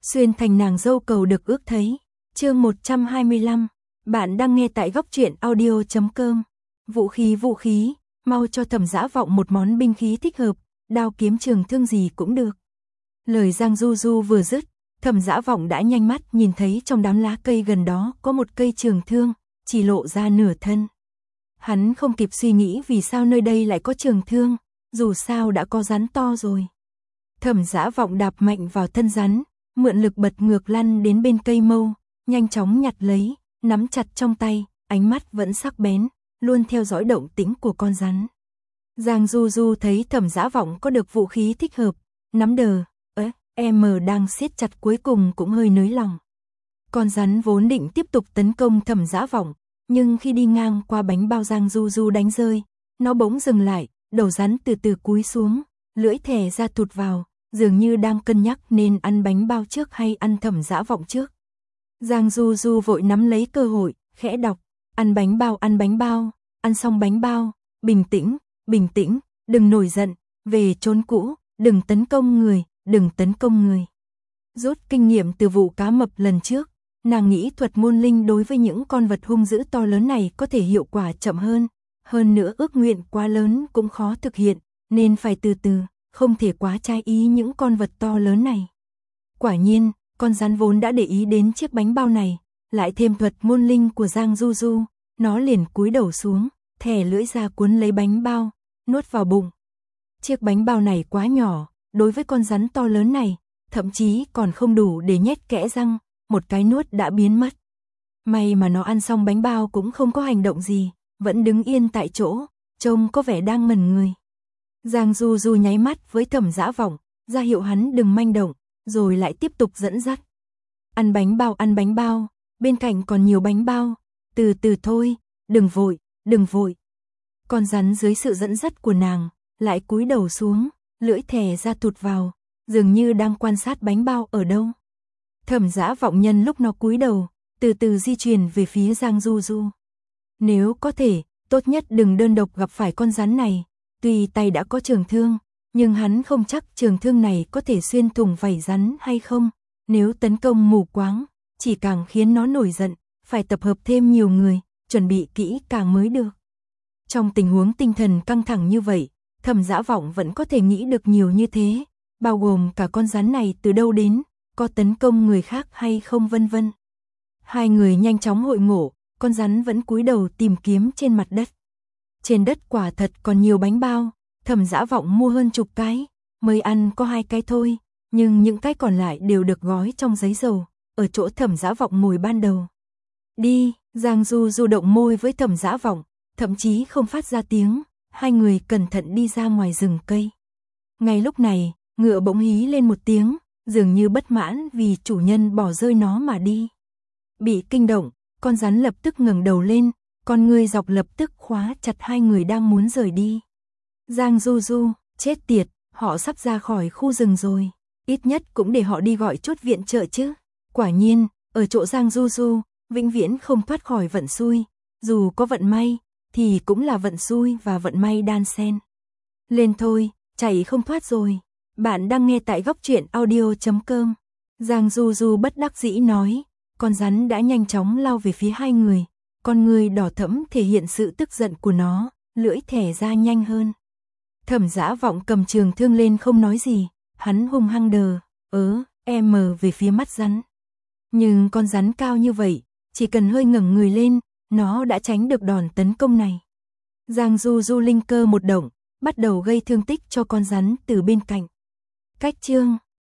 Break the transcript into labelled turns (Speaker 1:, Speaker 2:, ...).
Speaker 1: xuyên thành nàng dâu cầu được ước thấy. Chương 125, bạn đang nghe tại góc truyện audio.com. Vũ khí, mau cho Thẩm Dã Vọng một món binh khí thích hợp, đao kiếm trường thương gì cũng được. Lời Giang Du Du vừa dứt, Thẩm Dã Vọng đã nhanh mắt nhìn thấy trong đám lá cây gần đó có một cây trường thương, chỉ lộ ra nửa thân. Hắn không kịp suy nghĩ vì sao nơi đây lại có trường thương, dù sao đã có rắn to rồi. Thẩm Dã Vọng đạp mạnh vào thân rắn, mượn lực bật ngược lăn đến bên cây mâu, nhanh chóng nhặt lấy, nắm chặt trong tay, ánh mắt vẫn sắc bén, luôn theo dõi động tĩnh của con rắn. Giang Du Du thấy Thẩm Dã Vọng có được vũ khí thích hợp, nắm đờ, em đang siết chặt cuối cùng cũng hơi nới lòng. Con rắn vốn định tiếp tục tấn công Thẩm Dã Vọng, nhưng khi đi ngang qua bánh bao Giang Du Du đánh rơi, nó bỗng dừng lại, đầu rắn từ từ cúi xuống, lưỡi thè ra thụt vào, dường như đang cân nhắc nên ăn bánh bao trước hay ăn Thẩm Dã Vọng trước. Giang Du Du vội nắm lấy cơ hội, khẽ đọc, ăn bánh bao, ăn xong bánh bao, bình tĩnh, đừng nổi giận, về chốn cũ, đừng tấn công người. Rút kinh nghiệm từ vụ cá mập lần trước, nàng nghĩ thuật môn linh đối với những con vật hung dữ to lớn này có thể hiệu quả chậm hơn nữa ước nguyện quá lớn cũng khó thực hiện, nên phải từ từ, không thể quá trái ý những con vật to lớn này. Quả nhiên, con rắn vốn đã để ý đến chiếc bánh bao này, lại thêm thuật môn linh của Giang Du Du, nó liền cúi đầu xuống, thè lưỡi ra cuốn lấy bánh bao, nuốt vào bụng. Chiếc bánh bao này quá nhỏ, đối với con rắn to lớn này, thậm chí còn không đủ để nhét kẽ răng, một cái nuốt đã biến mất. May mà nó ăn xong bánh bao cũng không có hành động gì, vẫn đứng yên tại chỗ, trông có vẻ đang ngẩn người. Giang Du Du nháy mắt với Thẩm Dã Vọng, ra hiệu hắn đừng manh động, rồi lại tiếp tục dẫn dắt. Ăn bánh bao, bên cạnh còn nhiều bánh bao, từ từ thôi, đừng vội. Con rắn dưới sự dẫn dắt của nàng, lại cúi đầu xuống, lưỡi thè ra thụt vào, dường như đang quan sát bánh bao ở đâu. Thẩm Dã Vọng nhân lúc nó cúi đầu, từ từ di chuyển về phía Giang Du Du. Nếu có thể, tốt nhất đừng đơn độc gặp phải con rắn này, tuy tay đã có trường thương, nhưng hắn không chắc trường thương này có thể xuyên thủng vảy rắn hay không, nếu tấn công mù quáng, chỉ càng khiến nó nổi giận, phải tập hợp thêm nhiều người, chuẩn bị kỹ càng mới được. Trong tình huống tinh thần căng thẳng như vậy, Thẩm Dã Vọng vẫn có thể nghĩ được nhiều như thế, bao gồm cả con rắn này từ đâu đến, có tấn công người khác hay không vân vân. Hai người nhanh chóng hội ngộ, con rắn vẫn cúi đầu tìm kiếm trên mặt đất. Trên đất quả thật còn nhiều bánh bao, Thẩm Dã Vọng mua hơn chục cái, mới ăn có 2 cái thôi, nhưng những cái còn lại đều được gói trong giấy dầu, ở chỗ Thẩm Dã Vọng ngồi ban đầu. Đi, Giang Du Du động môi với Thẩm Dã Vọng, thậm chí không phát ra tiếng, hai người cẩn thận đi ra ngoài rừng cây. Ngay lúc này, ngựa bỗng hí lên một tiếng, dường như bất mãn vì chủ nhân bỏ rơi nó mà đi. Bị kinh động, con rắn lập tức ngẩng đầu lên, con ngươi dọc lập tức khóa chặt hai người đang muốn rời đi. Giang Du Du, chết tiệt, họ sắp ra khỏi khu rừng rồi, ít nhất cũng để họ đi gọi chút viện trợ chứ. Quả nhiên, ở chỗ Giang Du Du, vĩnh viễn không thoát khỏi vận xui, dù có vận may, thì cũng là vận xui và vận may đan xen. Lên thôi, chạy không thoát rồi. Bạn đang nghe tại góc truyện audio.com. Giang Du Du bất đắc dĩ nói, con rắn đã nhanh chóng lao về phía hai người, con người đỏ thẫm thể hiện sự tức giận của nó, lưỡi thè ra nhanh hơn. Thẩm Dã Vọng cầm trường thương lên không nói gì, hắn hung hăng đờ, em về phía mắt rắn. Nhưng con rắn cao như vậy, chỉ cần hơi ngẩng người lên, nó đã tránh được đòn tấn công này. Giang Du Du linh cơ một động, bắt đầu gây thương tích cho con rắn từ bên cạnh. Cách chương